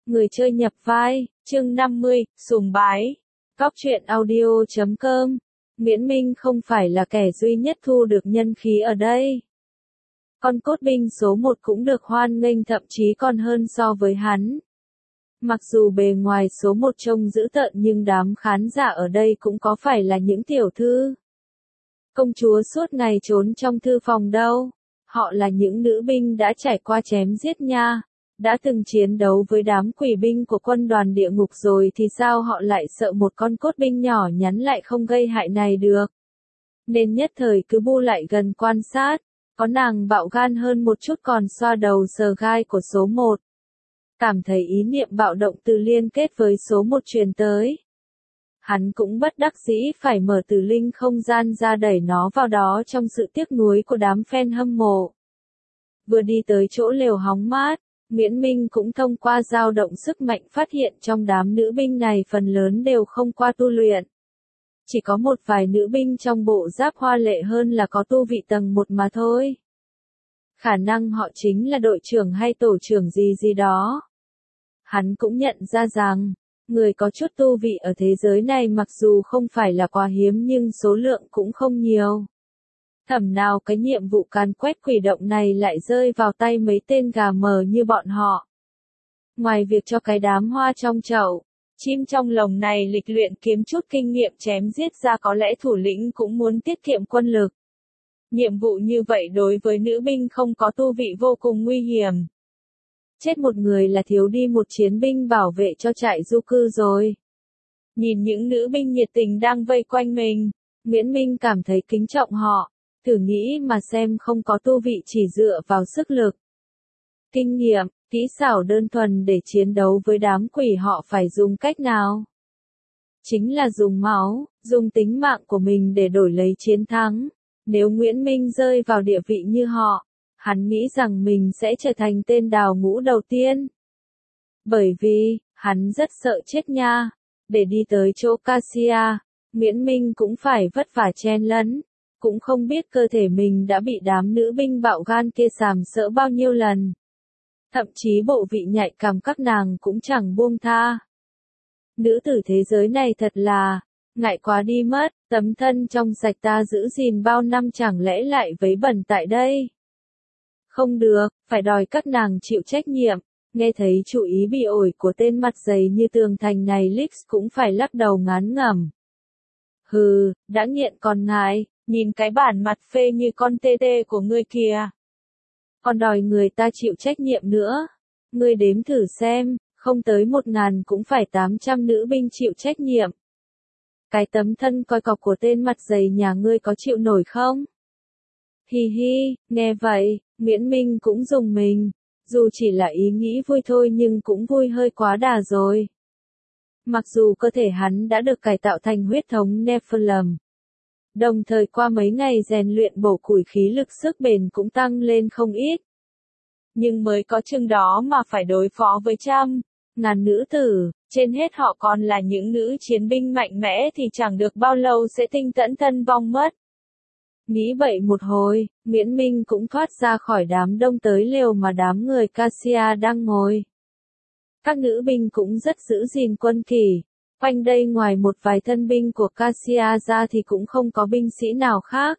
Người chơi nhập vai, chương 50, sùng bái. Góc truyện audio.com. Miễn Minh không phải là kẻ duy nhất thu được nhân khí ở đây. Con cốt binh số 1 cũng được hoan nghênh, thậm chí còn hơn so với hắn. Mặc dù bề ngoài số 1 trông dữ tợn nhưng đám khán giả ở đây cũng có phải là những tiểu thư công chúa suốt ngày trốn trong thư phòng đâu. Họ là những nữ binh đã trải qua chém giết nha, đã từng chiến đấu với đám quỷ binh của quân đoàn địa ngục rồi thì sao họ lại sợ một con cốt binh nhỏ nhắn lại không gây hại này được. Nên nhất thời cứ bu lại gần quan sát, có nàng bạo gan hơn một chút còn xoa đầu sờ gai của số 1. Cảm thấy ý niệm bạo động từ liên kết với số 1 truyền tới. Hắn cũng bất đắc dĩ phải mở từ linh không gian ra đẩy nó vào đó trong sự tiếc nuối của đám fan hâm mộ. Vừa đi tới chỗ lều hóng mát, Miễn Minh cũng thông qua dao động sức mạnh phát hiện trong đám nữ binh này phần lớn đều không qua tu luyện. Chỉ có một vài nữ binh trong bộ giáp hoa lệ hơn là có tu vị tầng 1 mà thôi. Khả năng họ chính là đội trưởng hay tổ trưởng gì đó. Hắn cũng nhận ra rằng, người có chút tu vị ở thế giới này mặc dù không phải là quá hiếm nhưng số lượng cũng không nhiều. Thẩm nào cái nhiệm vụ càn quét quỷ động này lại rơi vào tay mấy tên gà mờ như bọn họ. Ngoài việc cho cái đám hoa trong chậu, chim trong lồng này lịch luyện kiếm chút kinh nghiệm chém giết ra, có lẽ thủ lĩnh cũng muốn tiết kiệm quân lực. Nhiệm vụ như vậy đối với nữ binh không có tu vị vô cùng nguy hiểm. Chết một người là thiếu đi một chiến binh bảo vệ cho trại du cư rồi. Nhìn những nữ binh nhiệt tình đang vây quanh mình, Miễn Minh cảm thấy kính trọng họ. Thử nghĩ mà xem, không có tu vị chỉ dựa vào sức lực, kinh nghiệm, kỹ xảo đơn thuần để chiến đấu với đám quỷ, họ phải dùng cách nào? Chính là dùng máu, dùng tính mạng của mình để đổi lấy chiến thắng. Nếu Nguyễn Minh rơi vào địa vị như họ, hắn nghĩ rằng mình sẽ trở thành tên đào ngũ đầu tiên. Bởi vì, hắn rất sợ chết nha. Để đi tới chỗ Cassia, Miễn Minh cũng phải vất vả chen lấn. Cũng không biết cơ thể mình đã bị đám nữ binh bạo gan kia sàm sỡ bao nhiêu lần. Thậm chí bộ vị nhạy cảm các nàng cũng chẳng buông tha. Nữ tử thế giới này thật là, ngại quá đi mất, tấm thân trong sạch ta giữ gìn bao năm chẳng lẽ lại vấy bẩn tại đây. Không được, phải đòi các nàng chịu trách nhiệm. Nghe thấy chú ý bị ổi của tên mặt dày như tường thành này, Lix cũng phải lắc đầu ngán ngẩm. Hừ, đã nghiện còn ngại. Nhìn cái bản mặt phê như con tê tê của ngươi kìa. Còn đòi người ta chịu trách nhiệm nữa. Ngươi đếm thử xem, không tới 1000 cũng phải 800 nữ binh chịu trách nhiệm. Cái tấm thân coi cọc của tên mặt dày nhà ngươi có chịu nổi không? Hi hi, nghe vậy, Miễn Minh cũng rùng mình. Dù chỉ là ý nghĩ vui thôi nhưng cũng vui hơi quá đà rồi. Mặc dù cơ thể hắn đã được cải tạo thành huyết thống Nephilim. Đồng thời qua mấy ngày rèn luyện bổ củi, khí lực sức bền cũng tăng lên không ít. Nhưng mới có chừng đó mà phải đối phó với trăm ngàn nữ tử, trên hết họ còn là những nữ chiến binh mạnh mẽ thì chẳng được bao lâu sẽ tinh tẫn thân vong mất. Nghĩ vậy một hồi, Miễn Minh cũng thoát ra khỏi đám đông tới lều mà đám người Cassia đang ngồi. Các nữ binh cũng rất giữ gìn quân kỷ. Quanh đây ngoài một vài thân binh của Cassia ra thì cũng không có binh sĩ nào khác.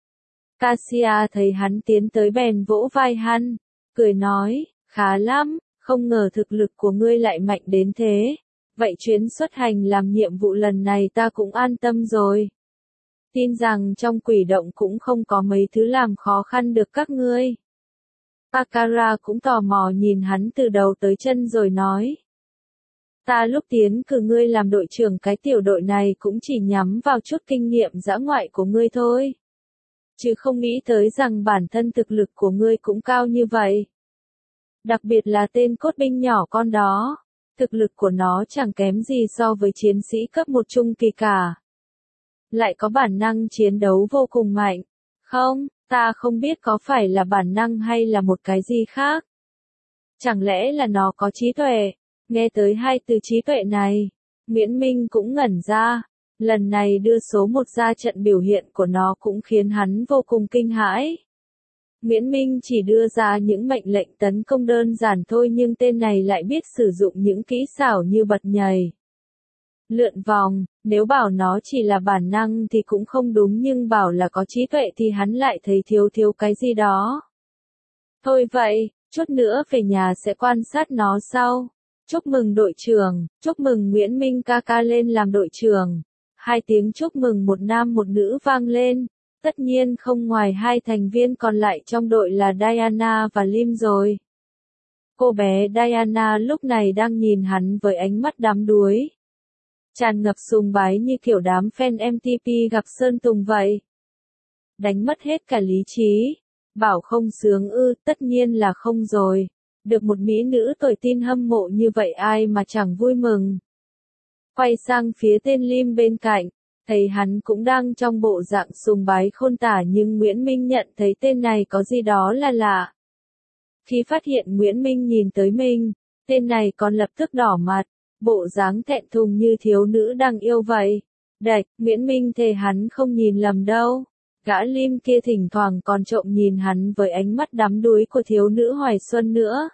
Cassia thấy hắn tiến tới bèn vỗ vai hắn, cười nói, khá lắm, không ngờ thực lực của ngươi lại mạnh đến thế. Vậy chuyến xuất hành làm nhiệm vụ lần này ta cũng an tâm rồi. Tin rằng trong quỷ động cũng không có mấy thứ làm khó khăn được các ngươi. Akara cũng tò mò nhìn hắn từ đầu tới chân rồi nói. Ta lúc tiến cử ngươi làm đội trưởng cái tiểu đội này cũng chỉ nhắm vào chút kinh nghiệm dã ngoại của ngươi thôi. Chứ không nghĩ tới rằng bản thân thực lực của ngươi cũng cao như vậy. Đặc biệt là tên cốt binh nhỏ con đó. Thực lực của nó chẳng kém gì so với chiến sĩ cấp 1 trung kỳ cả. Lại có bản năng chiến đấu vô cùng mạnh. Không, ta không biết có phải là bản năng hay là một cái gì khác. Chẳng lẽ là nó có trí tuệ? Nghe tới hai từ trí tuệ này, Miễn Minh cũng ngẩn ra. Lần này đưa số 1 ra trận, biểu hiện của nó cũng khiến hắn vô cùng kinh hãi. Nguyễn Minh chỉ đưa ra những mệnh lệnh tấn công đơn giản thôi nhưng tên này lại biết sử dụng những kỹ xảo như bật nhảy, lượn vòng, nếu bảo nó chỉ là bản năng thì cũng không đúng nhưng bảo là có trí tuệ thì hắn lại thấy thiếu cái gì đó. Thôi vậy, chút nữa về nhà sẽ quan sát nó sau. Chúc mừng đội trưởng, chúc mừng Nguyễn Minh ca ca lên làm đội trưởng. 2 tiếng chúc mừng một nam một nữ vang lên. Tất nhiên không ngoài 2 thành viên còn lại trong đội là Diana và Lim rồi. Cô bé Diana lúc này đang nhìn hắn với ánh mắt đắm đuối, tràn ngập sùng bái như kiểu đám fan MTP gặp Sơn Tùng vậy. Đánh mất hết cả lý trí. Bảo không sướng ư, tất nhiên là không rồi. Được một mỹ nữ tuổi tin hâm mộ như vậy ai mà chẳng vui mừng. Quay sang phía tên Lim bên cạnh, thấy hắn cũng đang trong bộ dạng sùng bái khôn tả nhưng Nguyễn Minh nhận thấy tên này có gì đó là lạ. Khi phát hiện Nguyễn Minh nhìn tới mình, tên này còn lập tức đỏ mặt, bộ dáng thẹn thùng như thiếu nữ đang yêu vậy. Đạch, Nguyễn Minh thề hắn không nhìn lầm đâu. Gã Lim kia thỉnh thoảng còn trộm nhìn hắn với ánh mắt đắm đuối của thiếu nữ hoài xuân nữa.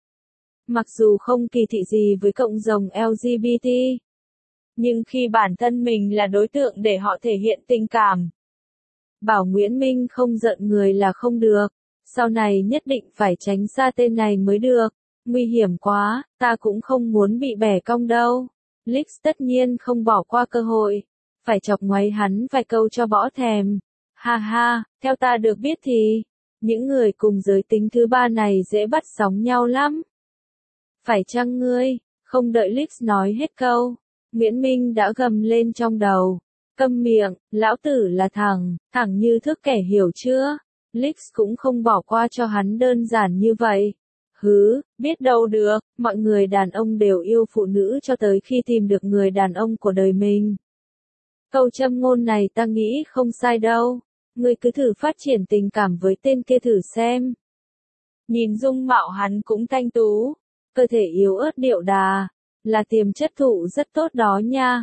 Mặc dù không kỳ thị gì với cộng đồng LGBT, nhưng khi bản thân mình là đối tượng để họ thể hiện tình cảm, bảo Nguyễn Minh không giận người là không được, sau này nhất định phải tránh xa tên này mới được, nguy hiểm quá, ta cũng không muốn bị bẻ cong đâu. Lix tất nhiên không bỏ qua cơ hội, phải chọc ngoáy hắn vài câu cho bỏ thèm. Ha ha, theo ta được biết thì, những người cùng giới tính thứ ba này dễ bắt sóng nhau lắm. Phải chăng ngươi, không đợi Lix nói hết câu, Nguyễn Minh đã gầm lên trong đầu. Câm miệng, lão tử là thẳng như thước kẻ hiểu chưa? Lix cũng không bỏ qua cho hắn đơn giản như vậy. Hứ, biết đâu được, mọi người đàn ông đều yêu phụ nữ cho tới khi tìm được người đàn ông của đời mình. Câu châm ngôn này ta nghĩ không sai đâu. Ngươi cứ thử phát triển tình cảm với tên kia thử xem. Nhìn dung mạo hắn cũng thanh tú, cơ thể yếu ớt điệu đà, là tiềm chất thụ rất tốt đó nha.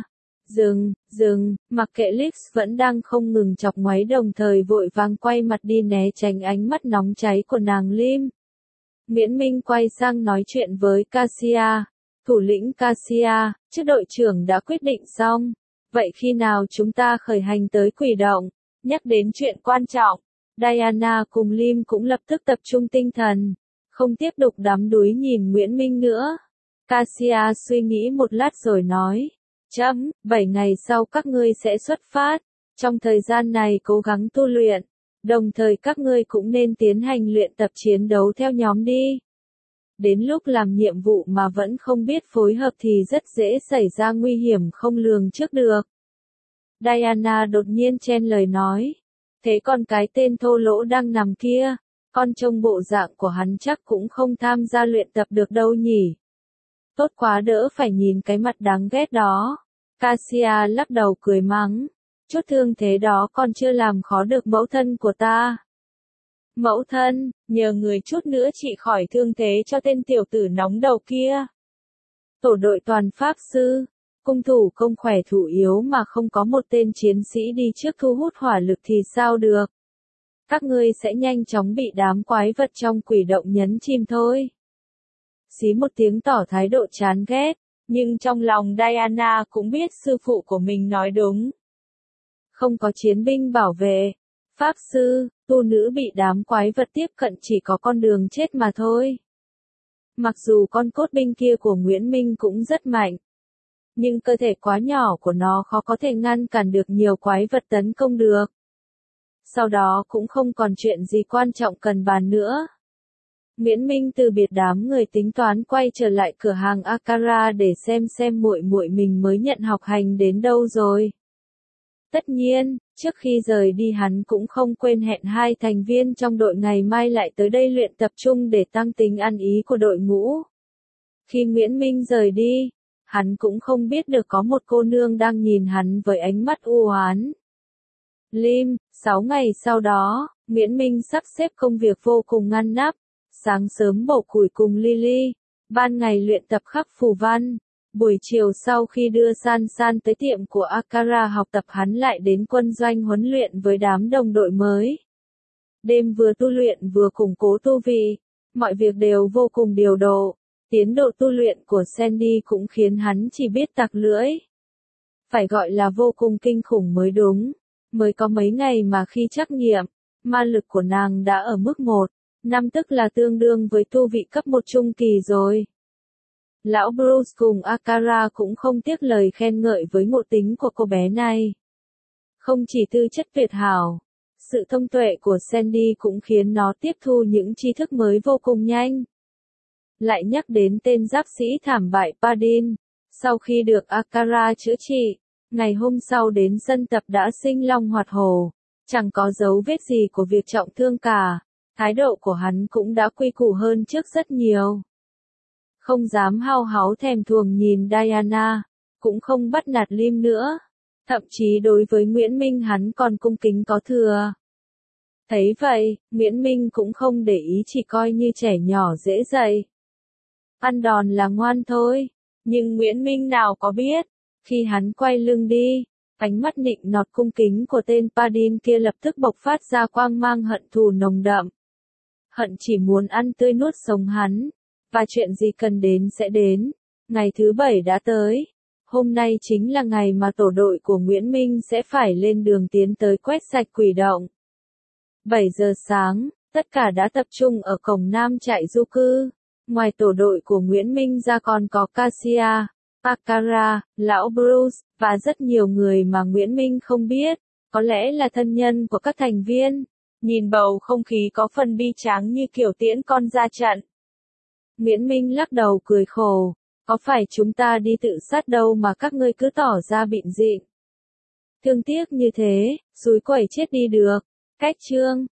Dừng, mặc kệ Lix vẫn đang không ngừng chọc ngoáy đồng thời vội vàng quay mặt đi né tránh ánh mắt nóng cháy của nàng Lim. Nguyễn Minh quay sang nói chuyện với Cassia. Thủ lĩnh Cassia, chứ đội trưởng đã quyết định xong. Vậy khi nào chúng ta khởi hành tới Quỷ Động? Nhắc đến chuyện quan trọng, Diana cùng Lim cũng lập tức tập trung tinh thần, không tiếp tục đắm đuối nhìn Nguyễn Minh nữa. Cassia suy nghĩ một lát rồi nói, 7 ngày sau các ngươi sẽ xuất phát, trong thời gian này cố gắng tu luyện, đồng thời các ngươi cũng nên tiến hành luyện tập chiến đấu theo nhóm đi. Đến lúc làm nhiệm vụ mà vẫn không biết phối hợp thì rất dễ xảy ra nguy hiểm không lường trước được. Diana đột nhiên chen lời nói. Thế còn cái tên thô lỗ đang nằm kia, con trông bộ dạng của hắn chắc cũng không tham gia luyện tập được đâu nhỉ. Tốt quá đỡ phải nhìn cái mặt đáng ghét đó. Cassia lắc đầu cười mắng. Chút thương thế đó còn chưa làm khó được mẫu thân của ta. Mẫu thân, nhờ người chút nữa trị khỏi thương thế cho tên tiểu tử nóng đầu kia. Tổ đội toàn pháp sư. Cung thủ công khỏe thủ yếu mà không có một tên chiến sĩ đi trước thu hút hỏa lực thì sao được. Các ngươi sẽ nhanh chóng bị đám quái vật trong quỷ động nhấn chìm thôi. Xí một tiếng tỏ thái độ chán ghét, nhưng trong lòng Diana cũng biết sư phụ của mình nói đúng. Không có chiến binh bảo vệ, pháp sư, tu nữ bị đám quái vật tiếp cận chỉ có con đường chết mà thôi. Mặc dù con cốt binh kia của Nguyễn Minh cũng rất mạnh, nhưng cơ thể quá nhỏ của nó khó có thể ngăn cản được nhiều quái vật tấn công được. Sau đó cũng không còn chuyện gì quan trọng cần bàn nữa. Nguyễn Minh từ biệt đám người tính toán quay trở lại cửa hàng Akara để xem muội muội mình mới nhận học hành đến đâu rồi. Tất nhiên, trước khi rời đi hắn cũng không quên hẹn 2 thành viên trong đội ngày mai lại tới đây luyện tập trung để tăng tính ăn ý của đội ngũ. Khi Nguyễn Minh rời đi, hắn cũng không biết được có một cô nương đang nhìn hắn với ánh mắt u oán. Lim, 6 ngày sau đó, Nguyễn Minh sắp xếp công việc vô cùng ngăn nắp. Sáng sớm bổ củi cùng Lily, ban ngày luyện tập khắc phù văn, buổi chiều sau khi đưa San San tới tiệm của Akara học tập hắn lại đến quân doanh huấn luyện với đám đồng đội mới. đêm vừa tu luyện vừa củng cố tu vi, mọi việc đều vô cùng điều độ. Tiến độ tu luyện của Sandy cũng khiến hắn chỉ biết tặc lưỡi. Phải gọi là vô cùng kinh khủng mới đúng. Mới có mấy ngày mà khi trắc nghiệm, ma lực của nàng đã ở mức 1, 5 tức là tương đương với tu vị cấp 1 trung kỳ rồi. Lão Bruce cùng Akara cũng không tiếc lời khen ngợi với ngộ tính của cô bé này. Không chỉ tư chất tuyệt hảo, sự thông tuệ của Sandy cũng khiến nó tiếp thu những tri thức mới vô cùng nhanh. Lại nhắc đến tên giáp sĩ thảm bại Padin, sau khi được Akara chữa trị, ngày hôm sau đến sân tập đã sinh long hoạt hổ, chẳng có dấu vết gì của việc trọng thương cả, thái độ của hắn cũng đã quy củ hơn trước rất nhiều. Không dám hao háo thèm thuồng nhìn Diana, cũng không bắt nạt Lim nữa, thậm chí đối với Nguyễn Minh hắn còn cung kính có thừa. Thấy vậy, Nguyễn Minh cũng không để ý, chỉ coi như trẻ nhỏ dễ dạy. Ăn đòn là ngoan thôi, nhưng Nguyễn Minh nào có biết, khi hắn quay lưng đi, ánh mắt nịnh nọt cung kính của tên Padin kia lập tức bộc phát ra quang mang hận thù nồng đậm. Hận chỉ muốn ăn tươi nuốt sống hắn, và chuyện gì cần đến sẽ đến. Ngày thứ 7 đã tới, hôm nay chính là ngày mà tổ đội của Nguyễn Minh sẽ phải lên đường tiến tới quét sạch quỷ động. 7 giờ sáng, tất cả đã tập trung ở cổng nam trại du cư. Ngoài tổ đội của Nguyễn Minh ra còn có Cassia, Akara, Lão Bruce, và rất nhiều người mà Nguyễn Minh không biết, có lẽ là thân nhân của các thành viên. Nhìn bầu không khí có phần bi tráng như kiểu tiễn con ra trận. Nguyễn Minh lắc đầu cười khổ, có phải chúng ta đi tự sát đâu mà các ngươi cứ tỏ ra bịn rịn. Thương tiếc như thế, xúi quẩy chết đi được. Cách chương